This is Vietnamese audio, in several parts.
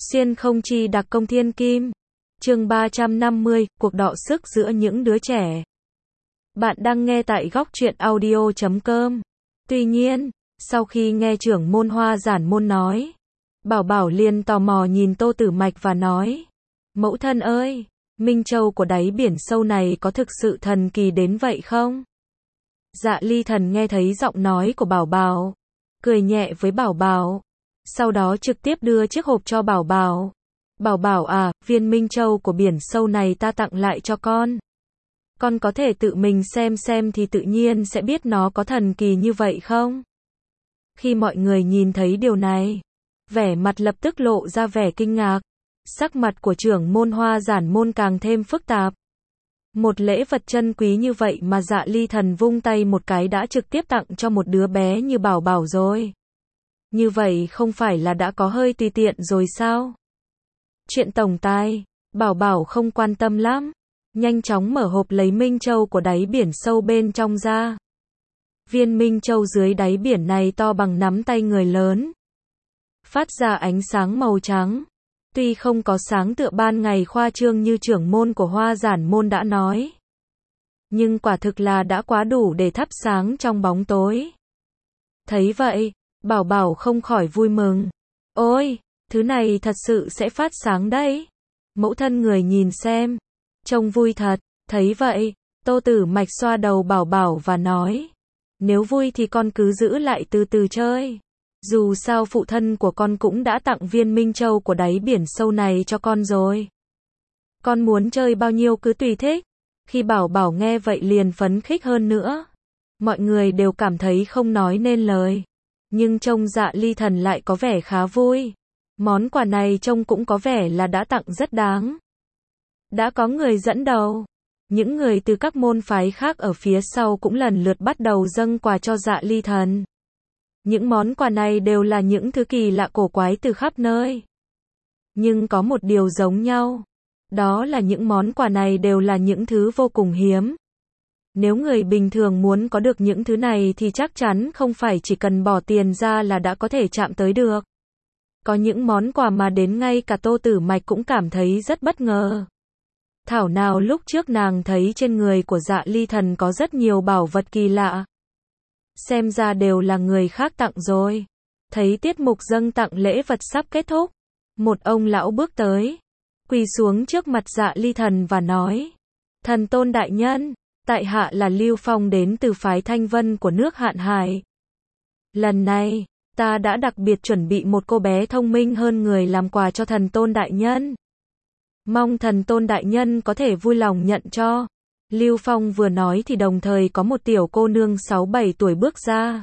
Xuyên không chi đặc công thiên kim. Chương 350, cuộc đọ sức giữa những đứa trẻ. Bạn đang nghe tại góc truyện audio.com. Tuy nhiên, sau khi nghe trưởng môn Hoa Giản Môn nói, Bảo Bảo liền tò mò nhìn Tô Tử Mạch và nói: "Mẫu thân ơi, Minh Châu của đáy biển sâu này có thực sự thần kỳ đến vậy không?" Dạ Ly Thần nghe thấy giọng nói của Bảo Bảo, cười nhẹ với Bảo Bảo, sau đó trực tiếp đưa chiếc hộp cho Bảo Bảo. "Bảo Bảo à, viên Minh Châu của biển sâu này ta tặng lại cho con. Con có thể tự mình xem thì tự nhiên sẽ biết nó có thần kỳ như vậy không?" Khi mọi người nhìn thấy điều này, vẻ mặt lập tức lộ ra vẻ kinh ngạc. Sắc mặt của trưởng môn Hoa Giản Môn càng thêm phức tạp. Một lễ vật chân quý như vậy mà Dạ Ly Thần vung tay một cái đã trực tiếp tặng cho một đứa bé như Bảo Bảo rồi. Như vậy không phải là đã có hơi tùy tiện rồi sao? Chuyện tổng tài, Bảo Bảo không quan tâm lắm. Nhanh chóng mở hộp lấy Minh Châu của đáy biển sâu bên trong ra. Viên Minh Châu dưới đáy biển này to bằng nắm tay người lớn, phát ra ánh sáng màu trắng. Tuy không có sáng tựa ban ngày khoa trương như trưởng môn của Hoa Giản Môn đã nói, nhưng quả thực là đã quá đủ để thắp sáng trong bóng tối. Thấy vậy, Bảo Bảo không khỏi vui mừng. "Ôi, thứ này thật sự sẽ phát sáng đấy. Mẫu thân người nhìn xem, trông vui thật." Thấy vậy, Tô Tử Mạch xoa đầu Bảo Bảo và nói: "Nếu vui thì con cứ giữ lại từ từ chơi. Dù sao phụ thân của con cũng đã tặng viên Minh Châu của đáy biển sâu này cho con rồi. Con muốn chơi bao nhiêu cứ tùy thích." Khi Bảo Bảo nghe vậy liền phấn khích hơn nữa. Mọi người đều cảm thấy không nói nên lời. Nhưng trông Dạ Ly Thần lại có vẻ khá vui. Món quà này trông cũng có vẻ là đã tặng rất đáng. Đã có người dẫn đầu. Những người từ các môn phái khác ở phía sau cũng lần lượt bắt đầu dâng quà cho Dạ Ly Thần. Những món quà này đều là những thứ kỳ lạ cổ quái từ khắp nơi. Nhưng có một điều giống nhau. Đó là những món quà này đều là những thứ vô cùng hiếm. Nếu người bình thường muốn có được những thứ này thì chắc chắn không phải chỉ cần bỏ tiền ra là đã có thể chạm tới được. Có những món quà mà đến ngay cả Tô Tử Mạch cũng cảm thấy rất bất ngờ. Thảo nào lúc trước nàng thấy trên người của Dạ Ly Thần có rất nhiều bảo vật kỳ lạ. Xem ra đều là người khác tặng rồi. Thấy tiết mục dâng tặng lễ vật sắp kết thúc, một ông lão bước tới, quỳ xuống trước mặt Dạ Ly Thần và nói: "Thần tôn đại nhân, tại hạ là Lưu Phong đến từ phái Thanh Vân của nước Hạn Hải. Lần này, ta đã đặc biệt chuẩn bị một cô bé thông minh hơn người làm quà cho thần tôn đại nhân. Mong thần tôn đại nhân có thể vui lòng nhận cho." Lưu Phong vừa nói thì đồng thời có một tiểu cô nương 6-7 tuổi bước ra,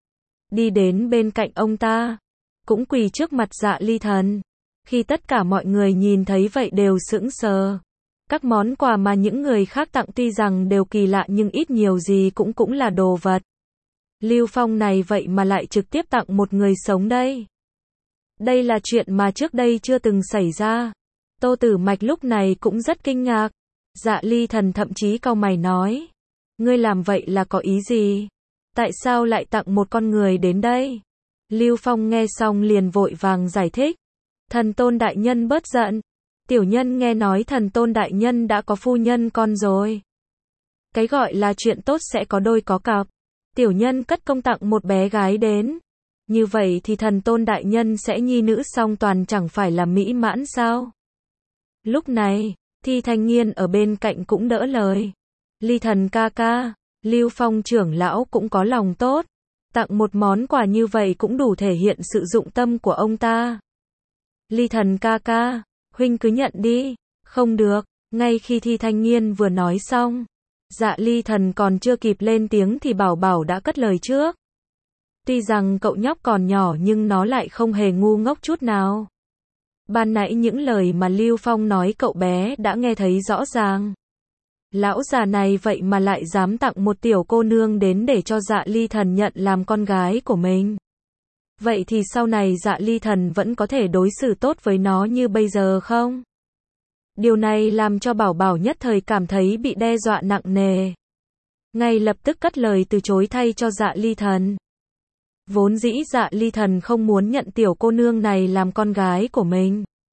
đi đến bên cạnh ông ta, cũng quỳ trước mặt Dạ Ly Thần. Khi tất cả mọi người nhìn thấy vậy đều sững sờ. Các món quà mà những người khác tặng tuy rằng đều kỳ lạ nhưng ít nhiều gì cũng là đồ vật. Lưu Phong này vậy mà lại trực tiếp tặng một người sống đây. Đây là chuyện mà trước đây chưa từng xảy ra. Tô Tử Mạch lúc này cũng rất kinh ngạc. Dạ Ly Thần thậm chí cau mày nói: "Ngươi làm vậy là có ý gì? Tại sao lại tặng một con người đến đây?" Lưu Phong nghe xong liền vội vàng giải thích: "Thần tôn đại nhân bớt giận. Tiểu nhân nghe nói thần tôn đại nhân đã có phu nhân con rồi. Cái gọi là chuyện tốt sẽ có đôi có cặp. Tiểu nhân cất công tặng một bé gái đến. Như vậy thì thần tôn đại nhân sẽ nhi nữ song toàn chẳng phải là mỹ mãn sao?" Lúc này, Thi Thanh Nghiên ở bên cạnh cũng đỡ lời: "Ly Thần ca ca, Lưu Phong trưởng lão cũng có lòng tốt. Tặng một món quà như vậy cũng đủ thể hiện sự dụng tâm của ông ta. Ly Thần ca ca, huynh cứ nhận đi." "Không được." Ngay khi Thi Thanh Nghiên vừa nói xong, Dạ Ly Thần còn chưa kịp lên tiếng thì Bảo Bảo đã cất lời trước. Tuy rằng cậu nhóc còn nhỏ nhưng nó lại không hề ngu ngốc chút nào. Ban nãy những lời mà Lưu Phong nói cậu bé đã nghe thấy rõ ràng. Lão già này vậy mà lại dám tặng một tiểu cô nương đến để cho Dạ Ly Thần nhận làm con gái của mình. Vậy thì sau này Dạ Ly Thần vẫn có thể đối xử tốt với nó như bây giờ không? Điều này làm cho Bảo Bảo nhất thời cảm thấy bị đe dọa nặng nề. Ngay lập tức cất lời từ chối thay cho Dạ Ly Thần. Vốn dĩ Dạ Ly Thần không muốn nhận tiểu cô nương này làm con gái của mình.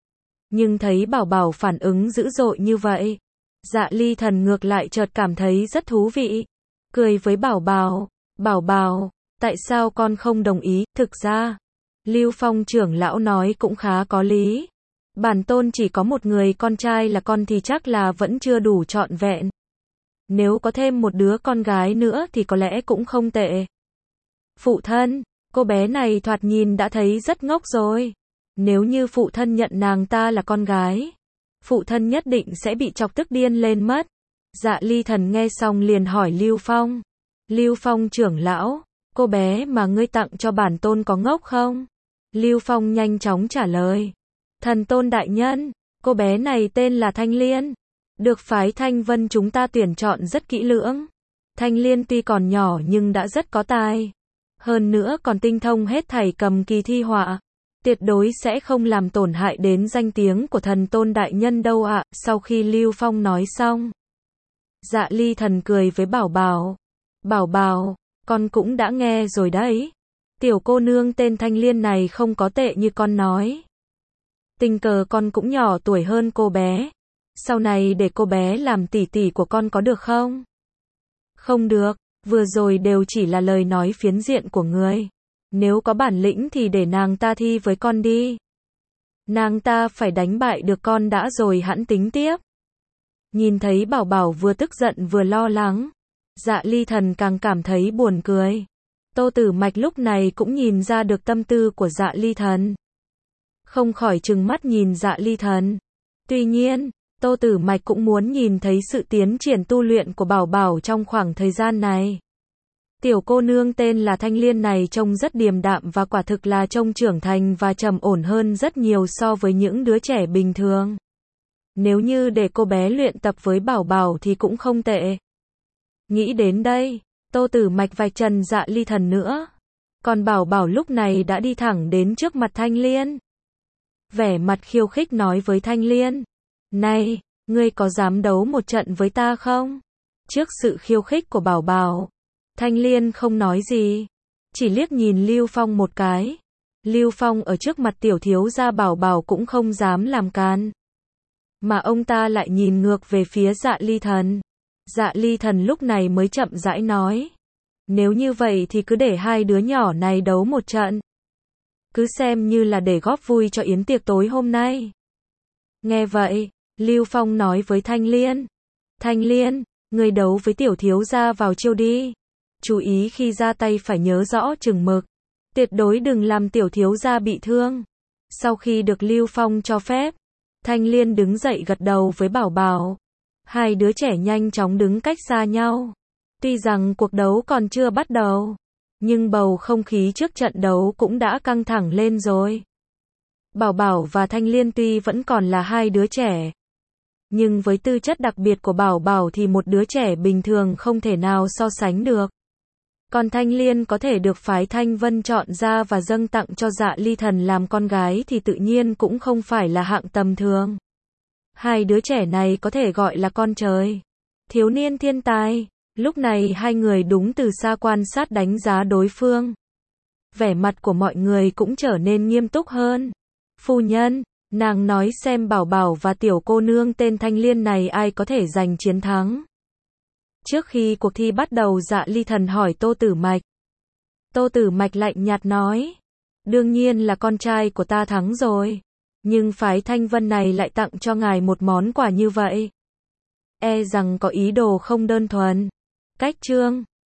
Nhưng thấy Bảo Bảo phản ứng dữ dội như vậy, Dạ Ly Thần ngược lại chợt cảm thấy rất thú vị. Cười với Bảo Bảo, Bảo Bảo, tại sao con không đồng ý, thực ra, Lưu Phong trưởng lão nói cũng khá có lý. Bản tôn chỉ có một người con trai là con thì chắc là vẫn chưa đủ trọn vẹn. Nếu có thêm một đứa con gái nữa thì có lẽ cũng không tệ. Phụ thân, cô bé này thoạt nhìn đã thấy rất ngốc rồi. Nếu như phụ thân nhận nàng ta là con gái, phụ thân nhất định sẽ bị chọc tức điên lên mất. Dạ Ly Thần nghe xong liền hỏi Lưu Phong. Lưu Phong trưởng lão, cô bé mà ngươi tặng cho bản tôn có ngốc không? Lưu Phong nhanh chóng trả lời. Thần tôn đại nhân, cô bé này tên là Thanh Liên. Được phái Thanh Vân chúng ta tuyển chọn rất kỹ lưỡng. Thanh Liên tuy còn nhỏ nhưng đã rất có tài. Hơn nữa còn tinh thông hết thảy cầm kỳ thi họa. Tuyệt đối sẽ không làm tổn hại đến danh tiếng của thần tôn đại nhân đâu ạ. Sau khi Lưu Phong nói xong, Dạ Ly Thần cười với Bảo Bảo. Bảo Bảo, con cũng đã nghe rồi đấy. Tiểu cô nương tên Thanh Liên này không có tệ như con nói. Tình cờ con cũng nhỏ tuổi hơn cô bé. Sau này để cô bé làm tỷ tỷ của con có được không? Không được, vừa rồi đều chỉ là lời nói phiến diện của người. Nếu có bản lĩnh thì để nàng ta thi với con đi. Nàng ta phải đánh bại được con đã rồi hẵng tính tiếp. Nhìn thấy Bảo Bảo vừa tức giận vừa lo lắng, Dạ Ly Thần càng cảm thấy buồn cười. Tô Tử Mạch lúc này cũng nhìn ra được tâm tư của Dạ Ly Thần. Không khỏi trừng mắt nhìn Dạ Ly Thần. Tuy nhiên, Tô Tử Mạch cũng muốn nhìn thấy sự tiến triển tu luyện của Bảo Bảo trong khoảng thời gian này. Tiểu cô nương tên là Thanh Liên này trông rất điềm đạm và quả thực là trông trưởng thành và trầm ổn hơn rất nhiều so với những đứa trẻ bình thường. Nếu như để cô bé luyện tập với Bảo Bảo thì cũng không tệ. Nghĩ đến đây, Tô Tử Mạch vạch trần Dạ Ly Thần nữa. Còn Bảo Bảo lúc này đã đi thẳng đến trước mặt Thanh Liên. Vẻ mặt khiêu khích nói với Thanh Liên. Này, ngươi có dám đấu một trận với ta không? Trước sự khiêu khích của Bảo Bảo, Thanh Liên không nói gì. Chỉ liếc nhìn Lưu Phong một cái. Lưu Phong ở trước mặt tiểu thiếu gia Bảo Bảo cũng không dám làm can. Mà ông ta lại nhìn ngược về phía Dạ Ly Thần. Dạ Ly Thần lúc này mới chậm rãi nói. Nếu như vậy thì cứ để hai đứa nhỏ này đấu một trận. Cứ xem như là để góp vui cho yến tiệc tối hôm nay. Nghe vậy, Lưu Phong nói với Thanh Liên. Thanh Liên, người đấu với tiểu thiếu gia vào chiêu đi. Chú ý khi ra tay phải nhớ rõ chừng mực. Tuyệt đối đừng làm tiểu thiếu gia bị thương. Sau khi được Lưu Phong cho phép, Thanh Liên đứng dậy gật đầu với Bảo Bảo. Hai đứa trẻ nhanh chóng đứng cách xa nhau. Tuy rằng cuộc đấu còn chưa bắt đầu, nhưng bầu không khí trước trận đấu cũng đã căng thẳng lên rồi. Bảo Bảo và Thanh Liên tuy vẫn còn là hai đứa trẻ, nhưng với tư chất đặc biệt của Bảo Bảo thì một đứa trẻ bình thường không thể nào so sánh được. Còn Thanh Liên có thể được phái Thanh Vân chọn ra và dâng tặng cho Dạ Ly Thần làm con gái thì tự nhiên cũng không phải là hạng tầm thường. Hai đứa trẻ này có thể gọi là con trời. Thiếu niên thiên tài. Lúc này hai người đúng từ xa quan sát đánh giá đối phương. Vẻ mặt của mọi người cũng trở nên nghiêm túc hơn. Phu nhân, nàng nói xem Bảo Bảo và tiểu cô nương tên Thanh Liên này ai có thể giành chiến thắng. Trước khi cuộc thi bắt đầu Dạ Ly Thần hỏi Tô Tử Mạch. Tô Tử Mạch lạnh nhạt nói. Đương nhiên là con trai của ta thắng rồi. Nhưng phái Thanh Vân này lại tặng cho ngài một món quà như vậy. E rằng có ý đồ không đơn thuần. Cách chương